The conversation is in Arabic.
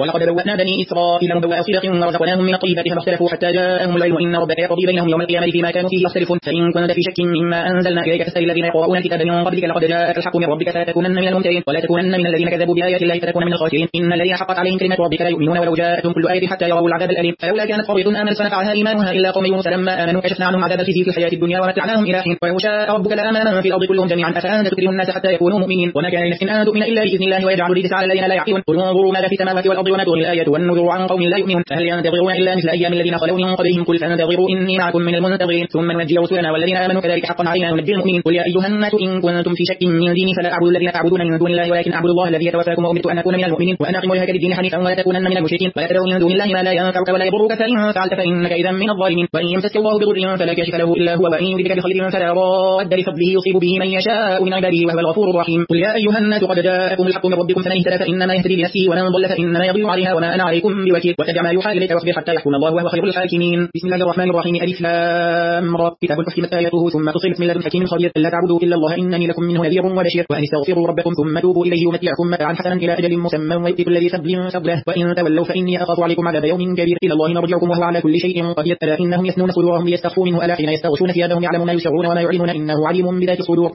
ولقد بوأنا بني إسرائيل مبوأ صدق ورزقناهم من الطيبات فما اختلفوا حتى جاءهم العلم إن ربك يقضي بينهم يوم القيامة فيما كانوا فيه يختلفون فإن كنت في شك مما أنزلنا إليك فاسأل الذين يقرؤون الكتاب من قبلك لقد جاءك الحق من ربك فلا تكونن من الممترين ولا تكونن من الذين كذبوا بآيات الله فتكون من الخاسرين إن الذين حقت عليهم كلمة ربك لا يؤمنون ولو جاءتهم كل آية حتى يروا العذاب الأليم فلولا كانت قرية آمنت فنفعها إيمانها إلا قوم يونس لما آمنوا كشفنا عنهم عذاب الخزي في الحياة الدنيا ومتعناهم إلى حين ولو شاء ربك لآمن من في الأرض كلهم جميعا أفأنت تكره الناس حتى يكونوا مؤمنين وما كان لنفس أن تؤمن إلا بإذن الله ويجعل الرجس على الذين لا يعقلون قل انظروا ماذا في السماوات والأرض وما تغني الآيات والنذر عن قوم لا يؤمنون فهل ينتظرون إلا مثل أيام الذين خلوا من قبلهم قل فانتظروا إني معكم من المنتظرين ثم ننجي رسلنا والذين آمنوا كذلك حقا علينا ننجي المؤمنين قل يا أيها الناس إن كنتم في شك من ديني فلا أعبد الذين تعبدون من دون الله ولكن أعبد الله الذي يتوفاكم وأمرت أن أكون من المؤمنين وأن أقيم وجهك للدين حنيفا ولا تكونن من المشركين ولا تدعو من دون الله ما لا ينفعك ولا يضرك فإن فعلت فإنك إذا من الظالمين وإن يمسسك الله بضر فلا كاشف له إلا هو وإن يردك بخير فلا راد لفضله يصيب به من يشاء من عباده وهو الغفور الرحيم قل يا أيها الناس قد جاءكم الحق من ربكم فمن اهتدى فإنما يهتدي لنفسه ومن ضل فإنما يضل عليها وما أنا عليكم بوكيل واتبع ما يوحى إليك واصبر حتى يحكم الله وهو خير الحاكمين بسم الله الرحمن الرحيم ألف لام را كتاب فحكمت آياته ثم تصل بسم الله الحكيم خبير ألا تعبدوا إلا الله إنني لكم منه نذير وبشير وأن استغفروا ربكم ثم توبوا إليه يمتعكم متاعا حسنا إلى أجل مسمى ويؤتي كل ذي فضل فضله وإن تولوا فإني أخاف عليكم عذاب يوم كبير إلى الله مرجعكم وهو على كل شيء قدير ألا إنهم يثنون صدورهم ليستخفوا منه ألا حين يستغشون ثيابهم يعلم ما يسرون وما يعلنون إنه عليم بذات الصدور